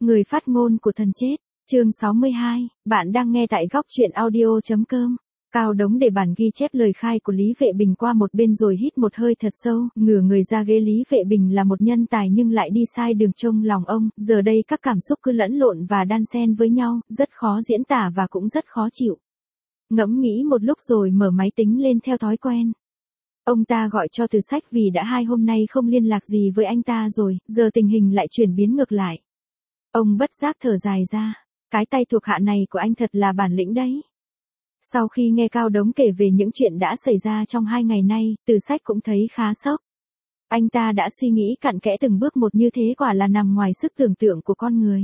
Người phát ngôn của thần chết, chương 62, bạn đang nghe tại góc truyện audio.com. Cao Đống để bản ghi chép lời khai của Lý Vệ Bình qua một bên rồi hít một hơi thật sâu, ngửa người ra ghế. Lý Vệ Bình là một nhân tài nhưng lại đi sai đường trông lòng ông, giờ đây các cảm xúc cứ lẫn lộn và đan xen với nhau, rất khó diễn tả và cũng rất khó chịu. Ngẫm nghĩ một lúc rồi mở máy tính lên theo thói quen. Ông ta gọi cho Từ Sách vì đã 2 hôm nay không liên lạc gì với anh ta rồi, giờ tình hình lại chuyển biến ngược lại. Ông bất giác thở dài ra, cái tay thuộc hạ này của anh thật là bản lĩnh đấy. Sau khi nghe Cao Đống kể về những chuyện đã xảy ra trong 2 ngày nay, Từ Sách cũng thấy khá sốc. Anh ta đã suy nghĩ cặn kẽ từng bước một như thế quả là nằm ngoài sức tưởng tượng của con người.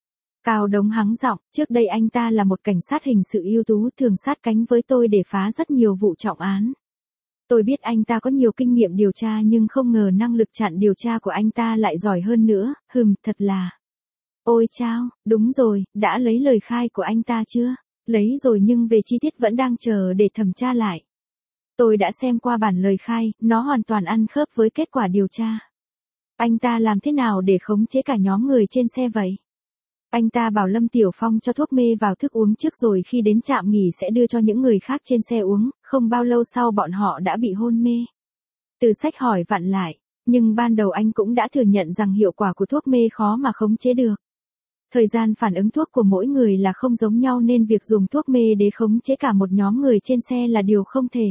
Cao Đống hắng giọng, trước đây anh ta là một cảnh sát hình sự ưu tú thường sát cánh với tôi để phá rất nhiều vụ trọng án. Tôi biết anh ta có nhiều kinh nghiệm điều tra nhưng không ngờ năng lực chặn điều tra của anh ta lại giỏi hơn nữa, thật là. Ôi chao, đúng rồi, đã lấy lời khai của anh ta chưa? Lấy rồi nhưng về chi tiết vẫn đang chờ để thẩm tra lại. Tôi đã xem qua bản lời khai, nó hoàn toàn ăn khớp với kết quả điều tra. Anh ta làm thế nào để khống chế cả nhóm người trên xe vậy? Anh ta bảo Lâm Tiểu Phong cho thuốc mê vào thức uống trước rồi khi đến trạm nghỉ sẽ đưa cho những người khác trên xe uống, không bao lâu sau bọn họ đã bị hôn mê. Từ Sách hỏi vặn lại, nhưng ban đầu anh cũng đã thừa nhận rằng hiệu quả của thuốc mê khó mà khống chế được. Thời gian phản ứng thuốc của mỗi người là không giống nhau nên việc dùng thuốc mê để khống chế cả một nhóm người trên xe là điều không thể.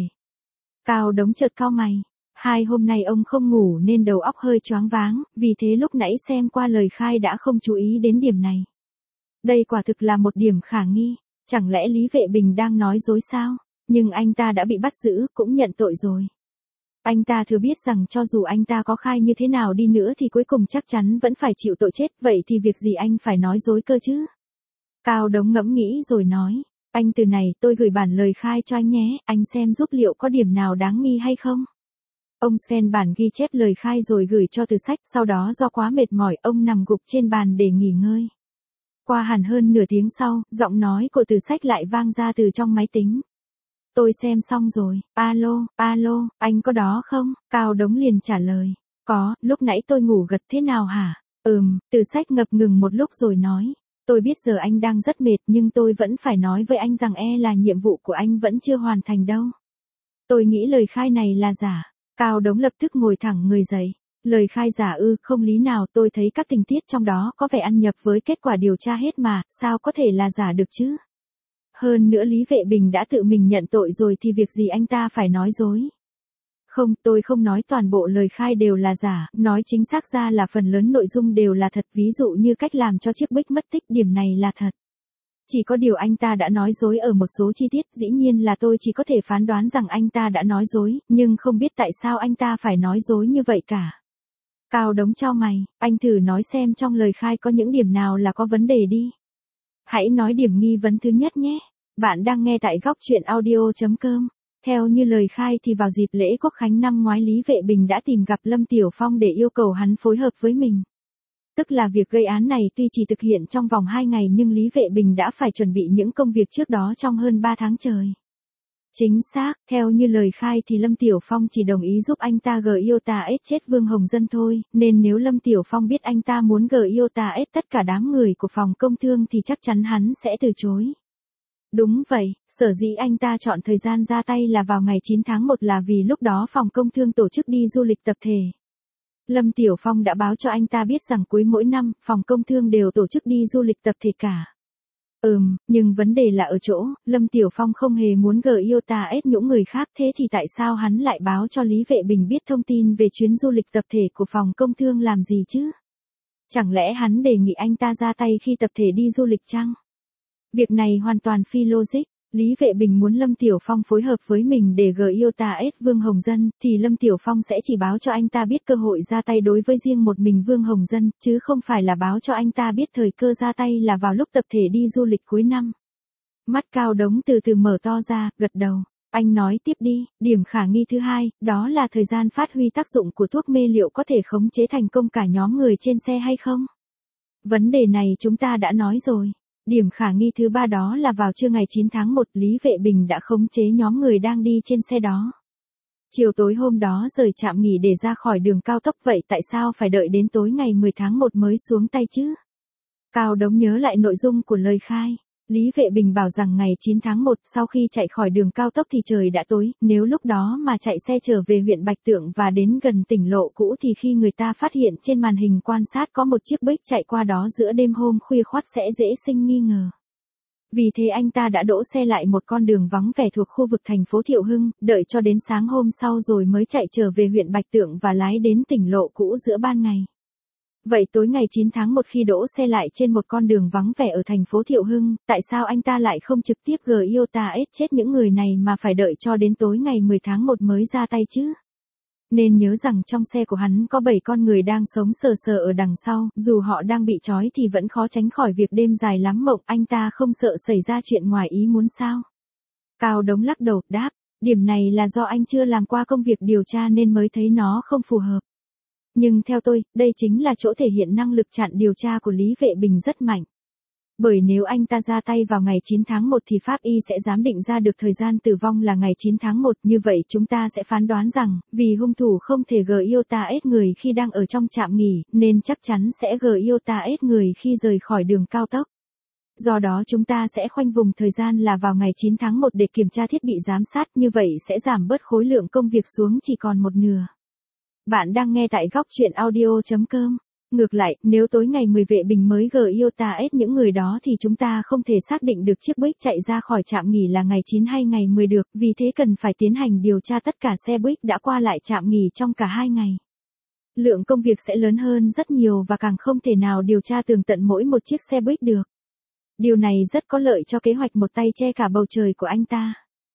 Cao Đống chợt cau mày. 2 hôm nay ông không ngủ nên đầu óc hơi choáng váng, vì thế lúc nãy xem qua lời khai đã không chú ý đến điểm này. Đây quả thực là một điểm khả nghi, chẳng lẽ Lý Vệ Bình đang nói dối sao? Nhưng anh ta đã bị bắt giữ, cũng nhận tội rồi. Anh ta thừa biết rằng cho dù anh ta có khai như thế nào đi nữa thì cuối cùng chắc chắn vẫn phải chịu tội chết, vậy thì việc gì anh phải nói dối cơ chứ? Cao Đống ngẫm nghĩ rồi nói, anh từ này tôi gửi bản lời khai cho anh nhé, anh xem giúp liệu có điểm nào đáng nghi hay không? Ông scan bản ghi chép lời khai rồi gửi cho Từ Sách, sau đó do quá mệt mỏi ông nằm gục trên bàn để nghỉ ngơi. Qua hẳn hơn nửa tiếng sau, giọng nói của Từ Sách lại vang ra từ trong máy tính. Tôi xem xong rồi, alo, anh có đó không? Cao Đống liền trả lời, có, lúc nãy tôi ngủ gật thế nào hả? Từ Sách ngập ngừng một lúc rồi nói, tôi biết giờ anh đang rất mệt nhưng tôi vẫn phải nói với anh rằng là nhiệm vụ của anh vẫn chưa hoàn thành đâu. Tôi nghĩ lời khai này là giả. Cao Đống lập tức ngồi thẳng người dậy. Lời khai giả không lý nào, tôi thấy các tình tiết trong đó có vẻ ăn nhập với kết quả điều tra hết mà, sao có thể là giả được chứ? Hơn nữa Lý Vệ Bình đã tự mình nhận tội rồi thì việc gì anh ta phải nói dối? Không, tôi không nói toàn bộ lời khai đều là giả, nói chính xác ra là phần lớn nội dung đều là thật, ví dụ như cách làm cho chiếc Bích mất tích, điểm này là thật. Chỉ có điều anh ta đã nói dối ở một số chi tiết, dĩ nhiên là tôi chỉ có thể phán đoán rằng anh ta đã nói dối, nhưng không biết tại sao anh ta phải nói dối như vậy cả. Cao Đống chau mày, anh thử nói xem trong lời khai có những điểm nào là có vấn đề đi. Hãy nói điểm nghi vấn thứ nhất nhé. Bạn đang nghe tại góc truyện audio.com. Theo như lời khai thì vào dịp lễ Quốc khánh năm ngoái Lý Vệ Bình đã tìm gặp Lâm Tiểu Phong để yêu cầu hắn phối hợp với mình. Tức là việc gây án này tuy chỉ thực hiện trong vòng 2 ngày nhưng Lý Vệ Bình đã phải chuẩn bị những công việc trước đó trong hơn 3 tháng trời. Chính xác, theo như lời khai thì Lâm Tiểu Phong chỉ đồng ý giúp anh ta giết chết Vương Hồng Dân thôi, nên nếu Lâm Tiểu Phong biết anh ta muốn giết tất cả đám người của phòng công thương thì chắc chắn hắn sẽ từ chối. Đúng vậy, sở dĩ anh ta chọn thời gian ra tay là vào ngày 9 tháng 1 là vì lúc đó phòng công thương tổ chức đi du lịch tập thể. Lâm Tiểu Phong đã báo cho anh ta biết rằng cuối mỗi năm, phòng công thương đều tổ chức đi du lịch tập thể cả. Nhưng vấn đề là ở chỗ, Lâm Tiểu Phong không hề muốn giết những người khác, thế thì tại sao hắn lại báo cho Lý Vệ Bình biết thông tin về chuyến du lịch tập thể của phòng công thương làm gì chứ? Chẳng lẽ hắn đề nghị anh ta ra tay khi tập thể đi du lịch chăng? Việc này hoàn toàn phi logic. Lý Vệ Bình muốn Lâm Tiểu Phong phối hợp với mình để giết Vương Hồng Dân, thì Lâm Tiểu Phong sẽ chỉ báo cho anh ta biết cơ hội ra tay đối với riêng một mình Vương Hồng Dân, chứ không phải là báo cho anh ta biết thời cơ ra tay là vào lúc tập thể đi du lịch cuối năm. Mắt Cao Đống từ từ mở to ra, gật đầu. Anh nói tiếp đi, điểm khả nghi thứ hai, đó là thời gian phát huy tác dụng của thuốc mê liệu có thể khống chế thành công cả nhóm người trên xe hay không? Vấn đề này chúng ta đã nói rồi. Điểm khả nghi thứ ba đó là vào trưa ngày 9 tháng 1 Lý Vệ Bình đã khống chế nhóm người đang đi trên xe đó. Chiều tối hôm đó rời trạm nghỉ để ra khỏi đường cao tốc, vậy tại sao phải đợi đến tối ngày 10 tháng 1 mới xuống tay chứ? Cao Đống nhớ lại nội dung của lời khai. Lý Vệ Bình bảo rằng ngày 9 tháng 1 sau khi chạy khỏi đường cao tốc thì trời đã tối, nếu lúc đó mà chạy xe trở về huyện Bạch Tượng và đến gần tỉnh lộ cũ thì khi người ta phát hiện trên màn hình quan sát có một chiếc Bích chạy qua đó giữa đêm hôm khuya khoắt sẽ dễ sinh nghi ngờ. Vì thế anh ta đã đỗ xe lại một con đường vắng vẻ thuộc khu vực thành phố Thiệu Hưng, đợi cho đến sáng hôm sau rồi mới chạy trở về huyện Bạch Tượng và lái đến tỉnh lộ cũ giữa ban ngày. Vậy tối ngày 9 tháng 1 khi đỗ xe lại trên một con đường vắng vẻ ở thành phố Thiệu Hưng, tại sao anh ta lại không trực tiếp Iota chết những người này mà phải đợi cho đến tối ngày 10 tháng 1 mới ra tay chứ? Nên nhớ rằng trong xe của hắn có 7 con người đang sống sờ sờ ở đằng sau, dù họ đang bị trói thì vẫn khó tránh khỏi việc đêm dài lắm mộng, anh ta không sợ xảy ra chuyện ngoài ý muốn sao? Cao Đống lắc đầu, đáp, điểm này là do anh chưa làm qua công việc điều tra nên mới thấy nó không phù hợp. Nhưng theo tôi, đây chính là chỗ thể hiện năng lực chặn điều tra của Lý Vệ Bình rất mạnh. Bởi nếu anh ta ra tay vào ngày 9 tháng 1 thì pháp y sẽ giám định ra được thời gian tử vong là ngày 9 tháng 1, như vậy chúng ta sẽ phán đoán rằng, vì hung thủ không thể Iota người khi đang ở trong trạm nghỉ, nên chắc chắn sẽ Iota người khi rời khỏi đường cao tốc. Do đó chúng ta sẽ khoanh vùng thời gian là vào ngày 9 tháng 1 để kiểm tra thiết bị giám sát, như vậy sẽ giảm bớt khối lượng công việc xuống chỉ còn một nửa. Bạn đang nghe tại góc truyện audio.com. Ngược lại, nếu tối ngày 10 Vệ Bình mới Iota những người đó thì chúng ta không thể xác định được chiếc Buick chạy ra khỏi trạm nghỉ là ngày 9 hay ngày 10 được, vì thế cần phải tiến hành điều tra tất cả xe Buick đã qua lại trạm nghỉ trong cả 2 ngày. Lượng công việc sẽ lớn hơn rất nhiều và càng không thể nào điều tra tường tận mỗi một chiếc xe Buick được. Điều này rất có lợi cho kế hoạch một tay che cả bầu trời của anh ta.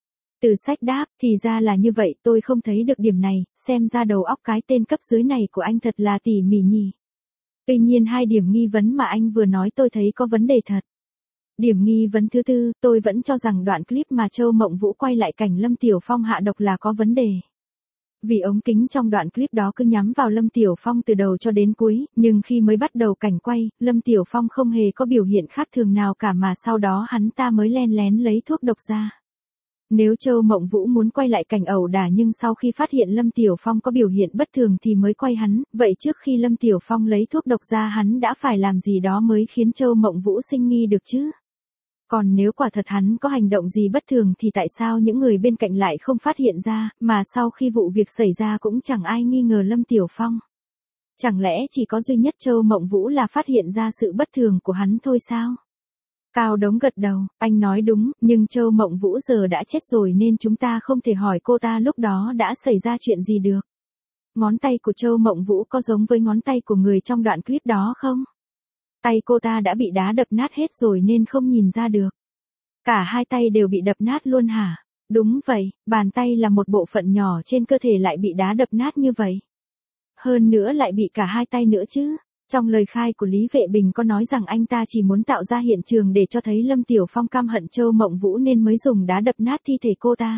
Từ sách đáp, thì ra là như vậy, tôi không thấy được điểm này, xem ra đầu óc cái tên cấp dưới này của anh thật là tỉ mỉ nhỉ. Tuy nhiên hai điểm nghi vấn mà anh vừa nói tôi thấy có vấn đề thật. Điểm nghi vấn thứ tư, tôi vẫn cho rằng đoạn clip mà Châu Mộng Vũ quay lại cảnh Lâm Tiểu Phong hạ độc là có vấn đề. Vì ống kính trong đoạn clip đó cứ nhắm vào Lâm Tiểu Phong từ đầu cho đến cuối, nhưng khi mới bắt đầu cảnh quay, Lâm Tiểu Phong không hề có biểu hiện khác thường nào cả mà sau đó hắn ta mới len lén lấy thuốc độc ra. Nếu Châu Mộng Vũ muốn quay lại cảnh ẩu đả nhưng sau khi phát hiện Lâm Tiểu Phong có biểu hiện bất thường thì mới quay hắn, vậy trước khi Lâm Tiểu Phong lấy thuốc độc ra hắn đã phải làm gì đó mới khiến Châu Mộng Vũ sinh nghi được chứ? Còn nếu quả thật hắn có hành động gì bất thường thì tại sao những người bên cạnh lại không phát hiện ra, mà sau khi vụ việc xảy ra cũng chẳng ai nghi ngờ Lâm Tiểu Phong? Chẳng lẽ chỉ có duy nhất Châu Mộng Vũ là phát hiện ra sự bất thường của hắn thôi sao? Cao Đống gật đầu, anh nói đúng, nhưng Châu Mộng Vũ giờ đã chết rồi nên chúng ta không thể hỏi cô ta lúc đó đã xảy ra chuyện gì được. Ngón tay của Châu Mộng Vũ có giống với ngón tay của người trong đoạn clip đó không? Tay cô ta đã bị đá đập nát hết rồi nên không nhìn ra được. Cả hai tay đều bị đập nát luôn hả? Đúng vậy, bàn tay là một bộ phận nhỏ trên cơ thể lại bị đá đập nát như vậy. Hơn nữa lại bị cả hai tay nữa chứ. Trong lời khai của Lý Vệ Bình có nói rằng anh ta chỉ muốn tạo ra hiện trường để cho thấy Lâm Tiểu Phong căm hận Châu Mộng Vũ nên mới dùng đá đập nát thi thể cô ta.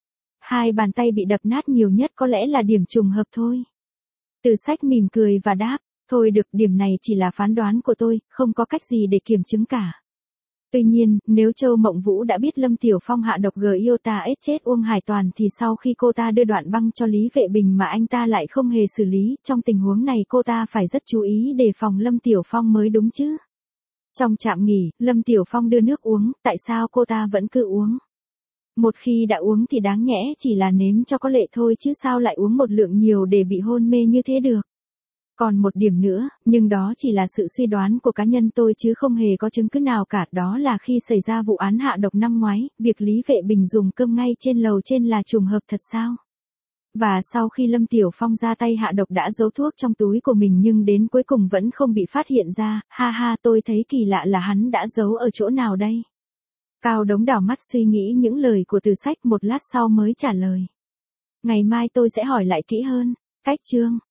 Hai bàn tay bị đập nát nhiều nhất có lẽ là điểm trùng hợp thôi. Từ Sách mỉm cười và đáp, thôi được, điểm này chỉ là phán đoán của tôi, không có cách gì để kiểm chứng cả. Tuy nhiên, nếu Châu Mộng Vũ đã biết Lâm Tiểu Phong hạ độc Iota chết Uông Hải Toàn thì sau khi cô ta đưa đoạn băng cho Lý Vệ Bình mà anh ta lại không hề xử lý, trong tình huống này cô ta phải rất chú ý đề phòng Lâm Tiểu Phong mới đúng chứ. Trong trạm nghỉ, Lâm Tiểu Phong đưa nước uống, tại sao cô ta vẫn cứ uống? Một khi đã uống thì đáng nhẽ chỉ là nếm cho có lệ thôi chứ sao lại uống một lượng nhiều để bị hôn mê như thế được. Còn một điểm nữa, nhưng đó chỉ là sự suy đoán của cá nhân tôi chứ không hề có chứng cứ nào cả, đó là khi xảy ra vụ án hạ độc năm ngoái, việc Lý Vệ Bình dùng cơm ngay trên lầu trên là trùng hợp thật sao? Và sau khi Lâm Tiểu Phong ra tay hạ độc đã giấu thuốc trong túi của mình nhưng đến cuối cùng vẫn không bị phát hiện ra, ha ha, tôi thấy kỳ lạ là hắn đã giấu ở chỗ nào đây? Cao Đống đảo mắt suy nghĩ những lời của Từ Sách, một lát sau mới trả lời. Ngày mai tôi sẽ hỏi lại kỹ hơn. Cách chương